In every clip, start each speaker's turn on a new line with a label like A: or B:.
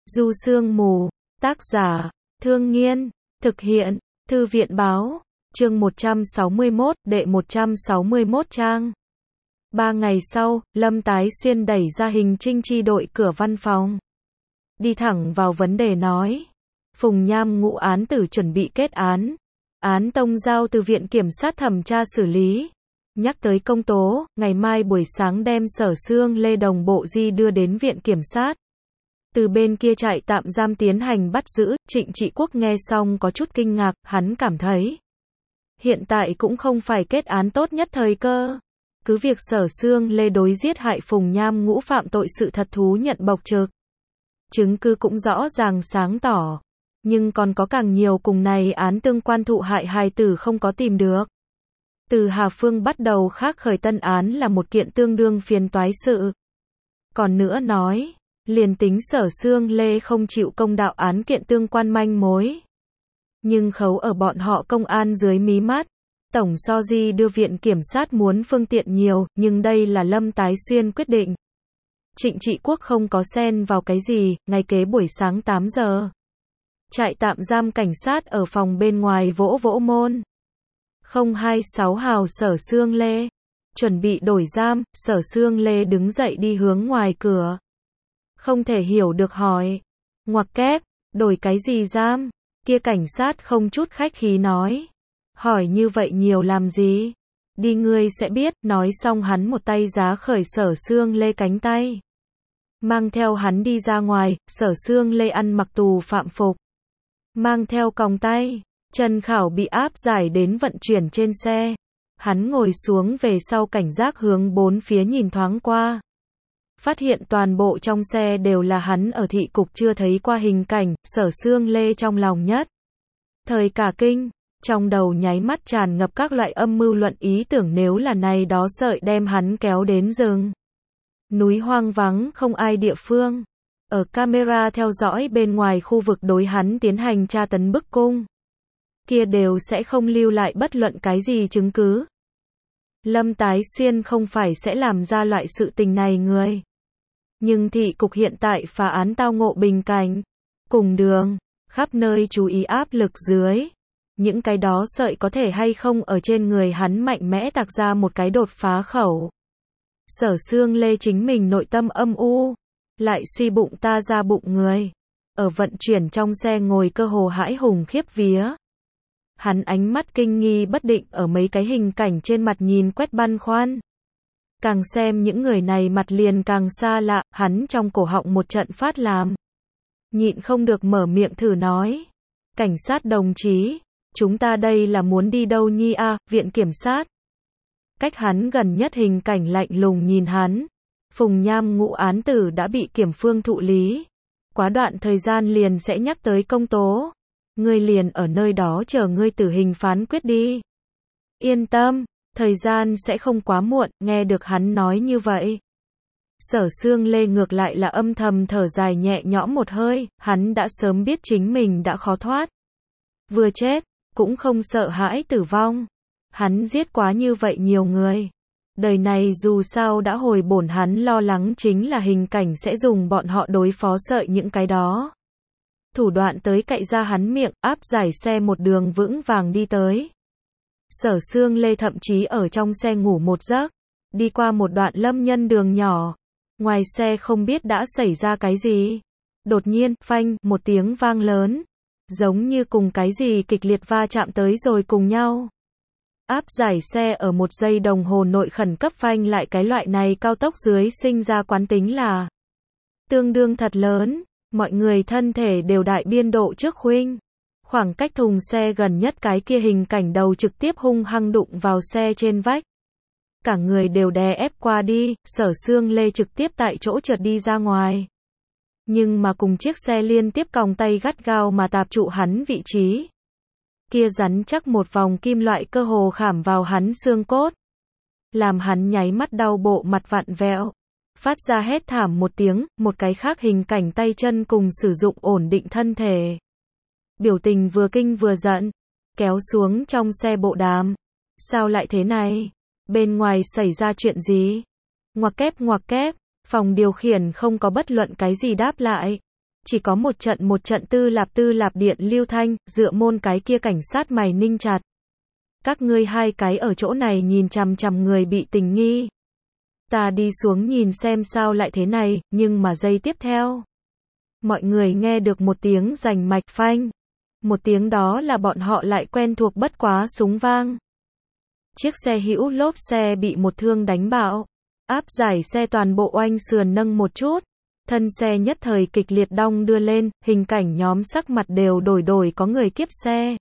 A: Du Sương Mù, tác giả, Thương Nghiên, thực hiện, Thư viện báo, chương 161, đệ 161 trang. 3 ngày sau, Lâm Tái Xuyên đẩy ra Hình Trinh Chi đội cửa văn phòng. Đi thẳng vào vấn đề nói. Phùng Nham ngụ án tử chuẩn bị kết án. Án tông giao từ viện kiểm sát thẩm tra xử lý. Nhắc tới công tố, ngày mai buổi sáng đem Sở Xương Lê đồng bộ di đưa đến viện kiểm sát. Từ bên kia trại tạm giam tiến hành bắt giữ, Trịnh Trị Quốc nghe xong có chút kinh ngạc, hắn cảm thấy hiện tại cũng không phải kết án tốt nhất thời cơ. Cứ việc Sở Xương Lê đối giết hại Phùng Nham ngũ phạm tội sự thật thú nhận bộc trực. Chứng cứ cũng rõ ràng sáng tỏ. Nhưng còn có càng nhiều cùng này án tương quan thụ hại hài tử không có tìm được. Từ Hà Phương bắt đầu khác khởi tân án là một kiện tương đương phiền toái sự. Còn nữa nói, liền tính Sở Xương Lê không chịu công đạo án kiện tương quan manh mối. Nhưng khấu ở bọn họ công an dưới mí mắt. Tổng so di đưa viện kiểm sát muốn phương tiện nhiều, nhưng đây là Lâm Tái Xuyên quyết định. Trịnh Trị Quốc không có xen vào cái gì, ngay kế buổi sáng 8 giờ. Trại tạm giam cảnh sát ở phòng bên ngoài vỗ vỗ môn. 026 hào Sở Xương Lê. Chuẩn bị đổi giam, Sở Xương Lê đứng dậy đi hướng ngoài cửa. Không thể hiểu được hỏi. Ngoặc kép, đổi cái gì giam? Kia cảnh sát không chút khách khí nói. Hỏi như vậy nhiều làm gì? Đi ngươi sẽ biết, nói xong hắn một tay giá khởi Sở Xương Lê cánh tay. Mang theo hắn đi ra ngoài, Sở Xương Lê ăn mặc tù phạm phục. Mang theo còng tay, Trần Khảo bị áp giải đến vận chuyển trên xe. Hắn ngồi xuống về sau cảnh giác hướng bốn phía nhìn thoáng qua. Phát hiện toàn bộ trong xe đều là hắn ở thị cục chưa thấy qua hình cảnh, Sở Xương Lê trong lòng nhất thời cả kinh, trong đầu nháy mắt tràn ngập các loại âm mưu luận ý tưởng nếu là này đó sợi đem hắn kéo đến rừng. Núi hoang vắng không ai địa phương. Ở camera theo dõi bên ngoài khu vực đối hắn tiến hành tra tấn bức cung. Kia đều sẽ không lưu lại bất luận cái gì chứng cứ. Lâm Tái Xuyên không phải sẽ làm ra loại sự tình này người. Nhưng thị cục hiện tại phá án tao ngộ bình cảnh. Cùng đường, khắp nơi chú ý áp lực dưới. Những cái đó sợi có thể hay không ở trên người hắn mạnh mẽ tạc ra một cái đột phá khẩu. Sở Xương Lê chính mình nội tâm âm u. Lại suy bụng ta ra bụng người. Ở vận chuyển trong xe ngồi cơ hồ hãi hùng khiếp vía. Hắn ánh mắt kinh nghi bất định ở mấy cái hình cảnh trên mặt nhìn quét băn khoăn. Càng xem những người này mặt liền càng xa lạ, hắn trong cổ họng một trận phát làm. Nhịn không được mở miệng thử nói. Cảnh sát đồng chí, chúng ta đây là muốn đi đâu nhi a? Viện kiểm sát. Cách hắn gần nhất hình cảnh lạnh lùng nhìn hắn. Phùng Nham ngụ án tử đã bị kiểm phương thụ lý. Quá đoạn thời gian liền sẽ nhắc tới công tố. Ngươi liền ở nơi đó chờ ngươi tử hình phán quyết đi. Yên tâm, thời gian sẽ không quá muộn, nghe được hắn nói như vậy. Sở Xương Lê ngược lại là âm thầm thở dài nhẹ nhõm một hơi, hắn đã sớm biết chính mình đã khó thoát. Vừa chết, cũng không sợ hãi tử vong. Hắn giết quá như vậy nhiều người. Đời này dù sao đã hồi bổn hắn lo lắng chính là hình cảnh sẽ dùng bọn họ đối phó sợi những cái đó. Thủ đoạn tới cậy ra hắn miệng, áp giải xe một đường vững vàng đi tới. Sở Xương Lê thậm chí ở trong xe ngủ một giấc. Đi qua một đoạn lâm nhân đường nhỏ. Ngoài xe không biết đã xảy ra cái gì. Đột nhiên, phanh, một tiếng vang lớn. Giống như cùng cái gì kịch liệt va chạm tới rồi cùng nhau. Áp giải xe ở một giây đồng hồ nội khẩn cấp phanh lại cái loại này cao tốc dưới sinh ra quán tính là tương đương thật lớn. Mọi người thân thể đều đại biên độ trước khuynh. Khoảng cách thùng xe gần nhất cái kia hình cảnh đầu trực tiếp hung hăng đụng vào xe trên vách. Cả người đều đè ép qua đi, Sở Xương Lê trực tiếp tại chỗ trượt đi ra ngoài. Nhưng mà cùng chiếc xe liên tiếp còng tay gắt gao mà tạp trụ hắn vị trí. Kia rắn chắc một vòng kim loại cơ hồ khảm vào hắn xương cốt. Làm hắn nháy mắt đau bộ mặt vặn vẹo. Phát ra hét thảm một tiếng, một cái khác hình cảnh tay chân cùng sử dụng ổn định thân thể. Biểu tình vừa kinh vừa giận. Kéo xuống trong xe bộ đàm. Sao lại thế này? Bên ngoài xảy ra chuyện gì? Ngoặc kép, phòng điều khiển không có bất luận cái gì đáp lại. Chỉ có một trận tư lạp điện lưu thanh, dựa môn cái kia cảnh sát mày ninh chặt. Các ngươi hai cái ở chỗ này nhìn chằm chằm người bị tình nghi. Ta đi xuống nhìn xem sao lại thế này, nhưng mà giây tiếp theo. Mọi người nghe được một tiếng rành mạch phanh. Một tiếng đó là bọn họ lại quen thuộc bất quá súng vang. Chiếc xe hữu lốp xe bị một thương đánh bạo. Áp giải xe toàn bộ oanh sườn nâng một chút. Thân xe nhất thời kịch liệt đong đưa lên, hình cảnh nhóm sắc mặt đều đổi có người kiếp xe.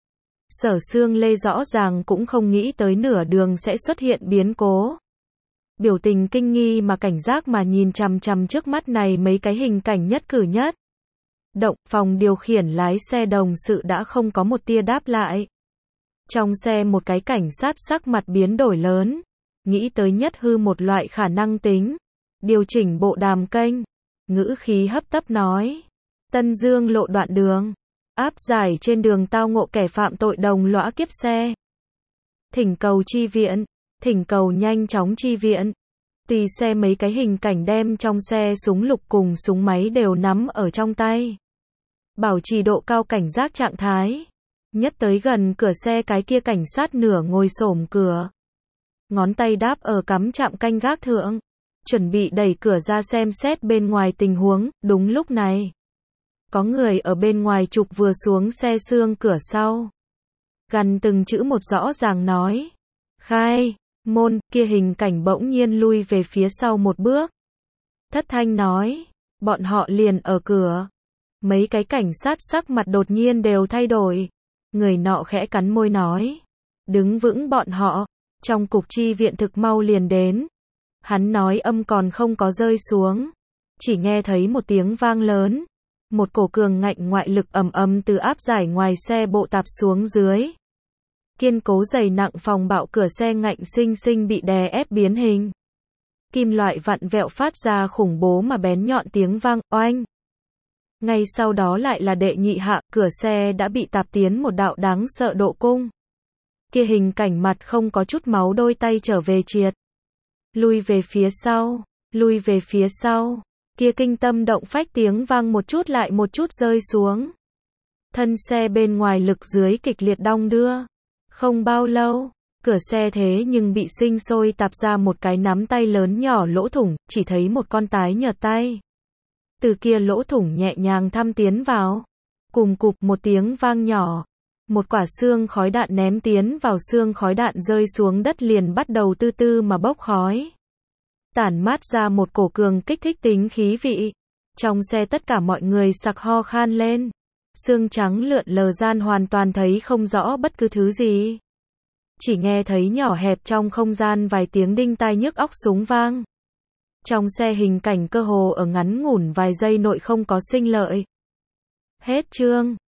A: Sở Sương Lê rõ ràng cũng không nghĩ tới nửa đường sẽ xuất hiện biến cố. Biểu tình kinh nghi mà cảnh giác mà nhìn chằm chằm trước mắt này mấy cái hình cảnh nhất cử nhất động. Phòng điều khiển lái xe đồng sự đã không có một tia đáp lại. Trong xe một cái cảnh sát sắc mặt biến đổi lớn, nghĩ tới nhất hư một loại khả năng tính, điều chỉnh bộ đàm kênh, ngữ khí hấp tấp nói: Tân Dương lộ đoạn đường, áp giải trên đường tao ngộ kẻ phạm tội đồng lõa kiếp xe. Thỉnh cầu chi viện, thỉnh cầu nhanh chóng chi viện. Tùy xe mấy cái hình cảnh đem trong xe súng lục cùng súng máy đều nắm ở trong tay. Bảo trì độ cao cảnh giác trạng thái. Nhất tới gần cửa xe cái kia cảnh sát nửa ngồi xổm cửa. Ngón tay đáp ở cắm chạm canh gác thượng. Chuẩn bị đẩy cửa ra xem xét bên ngoài tình huống, đúng lúc này. Có người ở bên ngoài trục vừa xuống xe xương cửa sau. Gần từng chữ một rõ ràng nói. Khai, môn, kia hình cảnh bỗng nhiên lui về phía sau một bước. Thất thanh nói. Bọn họ liền ở cửa. Mấy cái cảnh sát sắc mặt đột nhiên đều thay đổi. Người nọ khẽ cắn môi nói. Đứng vững bọn họ. Trong cục chi viện thực mau liền đến. Hắn nói âm còn không có rơi xuống. Chỉ nghe thấy một tiếng vang lớn. Một cổ cường ngạnh ngoại lực ầm ầm từ áp giải ngoài xe bộ tạp xuống dưới. Kiên cố dày nặng phòng bạo cửa xe ngạnh sinh sinh bị đè ép biến hình. Kim loại vặn vẹo phát ra khủng bố mà bén nhọn tiếng vang, oanh. Ngay sau đó lại là đệ nhị hạ, cửa xe đã bị tạp tiến một đạo đáng sợ độ cung. Kia hình cảnh mặt không có chút máu đôi tay trở về triệt. Lui về phía sau. Kia kinh tâm động phách tiếng vang một chút lại một chút rơi xuống. Thân xe bên ngoài lực dưới kịch liệt đong đưa. Không bao lâu, cửa xe thế nhưng bị sinh sôi tạp ra một cái nắm tay lớn nhỏ lỗ thủng, chỉ thấy một con tái nhợt tay. Từ kia lỗ thủng nhẹ nhàng thăm tiến vào. Cùng cụp một tiếng vang nhỏ. Một quả xương khói đạn ném tiến vào, xương khói đạn rơi xuống đất liền bắt đầu từ từ mà bốc khói. Tản mát ra một cổ cường kích thích tính khí vị. Trong xe tất cả mọi người sặc ho khan lên. Xương trắng lượn lờ gian hoàn toàn thấy không rõ bất cứ thứ gì. Chỉ nghe thấy nhỏ hẹp trong không gian vài tiếng đinh tai nhức óc súng vang. Trong xe hình cảnh cơ hồ ở ngắn ngủn vài giây nội không có sinh lợi. Hết chương.